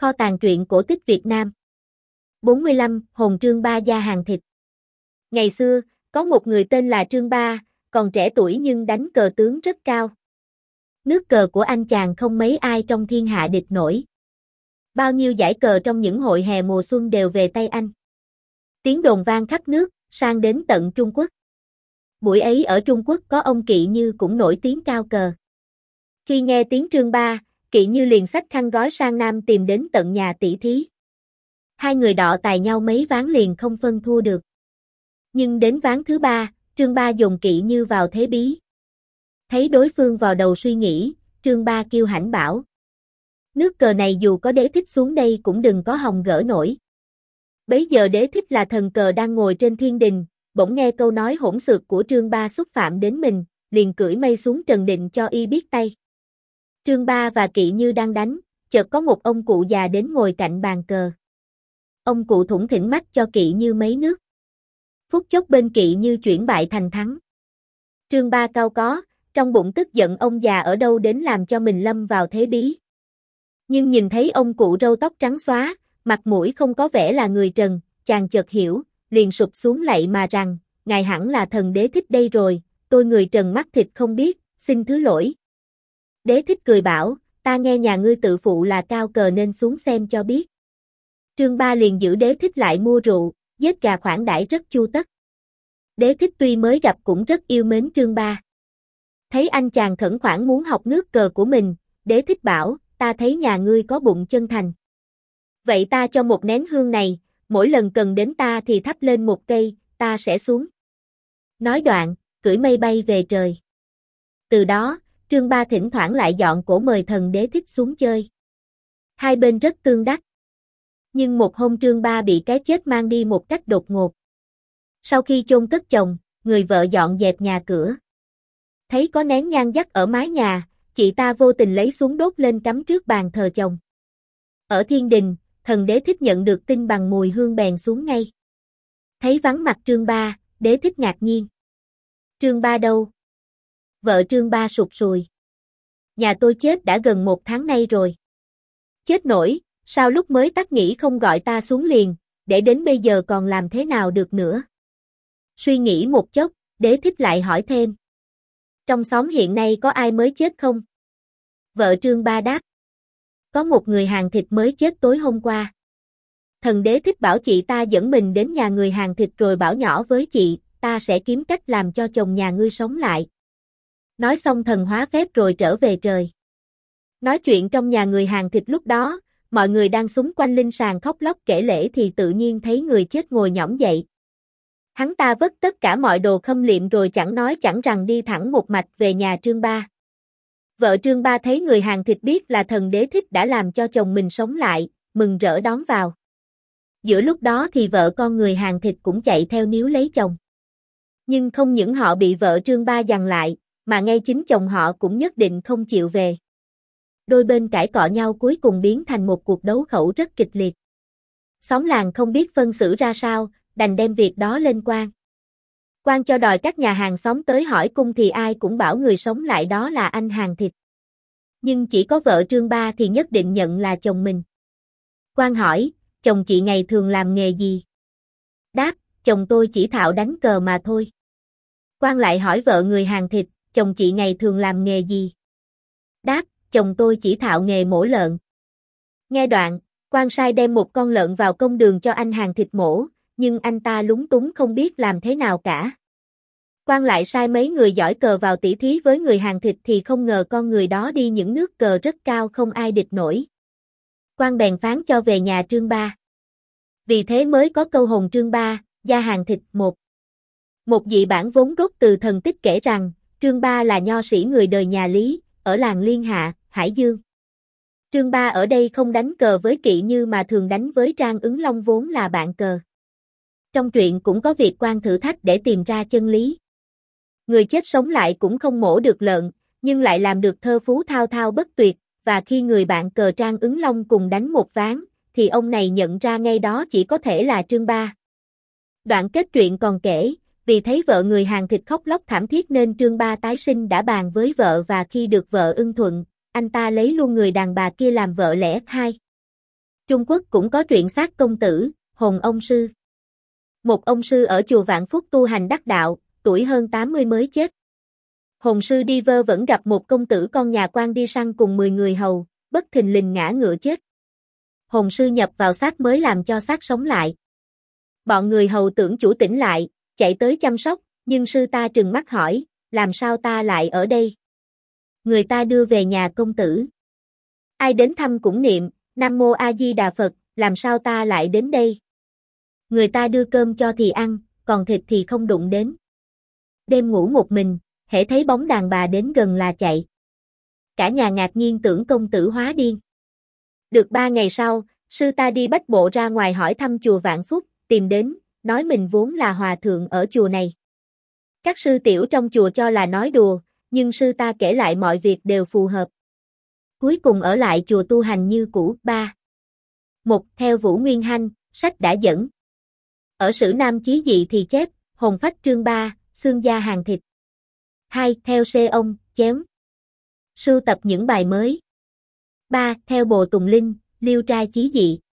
Kho tàng truyện cổ tích Việt Nam. 45. Hồn Trương Ba gia hàng thịt. Ngày xưa, có một người tên là Trương Ba, còn trẻ tuổi nhưng đánh cờ tướng rất cao. Nước cờ của anh chàng không mấy ai trong thiên hạ địch nổi. Bao nhiêu giải cờ trong những hội hè mùa xuân đều về tay anh. Tiếng đồn vang khắp nước, sang đến tận Trung Quốc. Buổi ấy ở Trung Quốc có ông Kỵ Như cũng nổi tiếng cao cờ. Khi nghe tiếng Trương Ba, Kỵ Như liền xách khăn gói sang Nam tìm đến tận nhà tỷ thí. Hai người đọ tài nhau mấy ván liền không phân thua được. Nhưng đến ván thứ ba, Trương Ba dồn Kỵ Như vào thế bí. Thấy đối phương vào đầu suy nghĩ, Trương Ba kêu hãnh bảo: nước cờ này dù có Đế Thích xuống đây cũng đừng có hòng gỡ nổi. Bấy giờ Đế Thích là thần cờ đang ngồi trên thiên đình, bỗng nghe câu nói hỗn xược của Trương Ba xúc phạm đến mình, liền cưỡi mây xuống trần định cho y biết tay. Trương Ba và Kỵ Như đang đánh, chợt có một ông cụ già đến ngồi cạnh bàn cờ. Ông cụ thủng thỉnh mách cho Kỵ Như mấy nước. Phút chốc bên Kỵ Như chuyển bại thành thắng. Trương Ba cau có, trong bụng tức giận ông già ở đâu đến làm cho mình lâm vào thế bí. Nhưng nhìn thấy ông cụ râu tóc trắng xóa, mặt mũi không có vẻ là người trần, chàng chợt hiểu, liền sụp xuống lạy mà rằng: ngài hẳn là thần Đế Thích đây rồi, tôi người trần mắt thịt không biết, xin thứ lỗi. Đế Thích cười bảo: ta nghe nhà ngươi tự phụ là cao cờ nên xuống xem cho biết. Trương Ba liền giữ Đế Thích lại mua rượu, giết gà khoản đãi rất chu tất. Đế Thích tuy mới gặp cũng rất yêu mến Trương Ba. Thấy anh chàng khẩn khoản muốn học nước cờ của mình, Đế Thích bảo: ta thấy nhà ngươi có bụng chân thành. Vậy ta cho một nén hương này, mỗi lần cần đến ta thì thắp lên một cây, ta sẽ xuống. Nói đoạn, cưỡi mây bay về trời. Từ đó, Trương Ba thỉnh thoảng lại dọn cổ mời thần Đế Thích xuống chơi. Hai bên rất tương đắc. Nhưng một hôm Trương Ba bị cái chết mang đi một cách đột ngột. Sau khi chôn cất chồng, người vợ dọn dẹp nhà cửa. Thấy có nén nhang dắt ở mái nhà, chị ta vô tình lấy xuống đốt lên cắm trước bàn thờ chồng. Ở thiên đình, thần Đế Thích nhận được tin bằng mùi hương bèn xuống ngay. Thấy vắng mặt Trương Ba, Đế Thích ngạc nhiên. Trương Ba đâu? Vợ Trương Ba sụt sùi. Nhà tôi chết đã gần 1 tháng nay rồi. Chết nổi, sao lúc mới tắt nghỉ không gọi ta xuống liền, để đến bây giờ còn làm thế nào được nữa? Suy nghĩ một chốc, Đế Thích lại hỏi thêm: trong xóm hiện nay có ai mới chết không? Vợ Trương Ba đáp: có một người hàng thịt mới chết tối hôm qua. Thần Đế Thích bảo chị ta dẫn mình đến nhà người hàng thịt rồi bảo nhỏ với chị, ta sẽ kiếm cách làm cho chồng nhà ngươi sống lại. Nói xong thần hóa phép rồi trở về trời. Nói chuyện trong nhà người hàng thịt lúc đó, mọi người đang xúm quanh linh sàng khóc lóc kể lể thì tự nhiên thấy người chết ngồi nhõm dậy. Hắn ta vất tất cả mọi đồ khâm liệm rồi chẳng nói chẳng rằng đi thẳng một mạch về nhà Trương Ba. Vợ Trương Ba thấy người hàng thịt biết là thần Đế Thích đã làm cho chồng mình sống lại, mừng rỡ đón vào. Giữa lúc đó thì vợ con người hàng thịt cũng chạy theo níu lấy chồng. Nhưng không những họ bị vợ Trương Ba giằng lại, mà ngay chính chồng họ cũng nhất định không chịu về. Đôi bên cãi cọ nhau cuối cùng biến thành một cuộc đấu khẩu rất kịch liệt. Xóm làng không biết phân xử ra sao, đành đem việc đó lên quan. Quan cho đòi các nhà hàng xóm tới hỏi cung thì ai cũng bảo người sống lại đó là anh hàng thịt. Nhưng chỉ có vợ Trương Ba thì nhất định nhận là chồng mình. Quan hỏi: chồng chị ngày thường làm nghề gì? Đáp: chồng tôi chỉ thạo đánh cờ mà thôi. Quan lại hỏi vợ người hàng thịt: chồng chị ngày thường làm nghề gì? Đáp: chồng tôi chỉ thạo nghề mổ lợn. Nghe đoạn, quan sai đem một con lợn vào công đường cho anh hàng thịt mổ, nhưng anh ta lúng túng không biết làm thế nào cả. Quan lại sai mấy người giỏi cờ vào tỉ thí với người hàng thịt thì không ngờ con người đó đi những nước cờ rất cao không ai địch nổi. Quan bèn phán cho về nhà Trương Ba. Vì thế mới có câu hồn Trương Ba, gia hàng thịt một. Một dị bản vốn gốc từ thần tích kể rằng, Trương Ba là nho sĩ người đời nhà Lý, ở làng Liên Hạ, Hải Dương. Trương Ba ở đây không đánh cờ với Kỵ Như mà thường đánh với Trang Ứng Long vốn là bạn cờ. Trong truyện cũng có việc quan thử thách để tìm ra chân lý. Người chết sống lại cũng không mổ được lợn, nhưng lại làm được thơ phú thao thao bất tuyệt, và khi người bạn cờ Trang Ứng Long cùng đánh một ván, thì ông này nhận ra ngay đó chỉ có thể là Trương Ba. Đoạn kết truyện còn kể, vì thấy vợ người hàng thịt khóc lóc thảm thiết nên Trương Ba tái sinh đã bàn với vợ và khi được vợ ưng thuận, anh ta lấy luôn người đàn bà kia làm vợ lẽ hai. Trung Quốc cũng có truyện xác công tử, Hồn ông sư. Một ông sư ở chùa Vạn Phúc tu hành đắc đạo, tuổi hơn 80 mới chết. Hồn sư đi vơ vẫn gặp một công tử con nhà quan đi săn cùng 10 người hầu, bất thình lình ngã ngựa chết. Hồn sư nhập vào xác mới làm cho xác sống lại. Bọn người hầu tưởng chủ tỉnh lại, chạy tới chăm sóc, nhưng sư ta trừng mắt hỏi, làm sao ta lại ở đây? Người ta đưa về nhà công tử. Ai đến thăm cũng niệm, Nam Mô A Di Đà Phật, làm sao ta lại đến đây? Người ta đưa cơm cho thì ăn, còn thịt thì không đụng đến. Đêm ngủ một mình, hễ thấy bóng đàn bà đến gần là chạy. Cả nhà ngạc nhiên tưởng công tử hóa điên. Được 3 ngày sau, sư ta đi bách bộ ra ngoài hỏi thăm chùa Vạn Phúc, tìm đến, nói mình vốn là hòa thượng ở chùa này. Các sư tiểu trong chùa cho là nói đùa, nhưng sư ta kể lại mọi việc đều phù hợp. Cuối cùng ở lại chùa tu hành như cũ. 3. 1. Theo Vũ Nguyên Hanh, sách đã dẫn. Ở Sử Nam Chí Dị thì chép, hồn phách chương 3, xương da hàng thịt. 2. Theo Xê Ông, chém. Sưu tập những bài mới. 3. Theo Bồ Tùng Linh, liêu trai chí dị.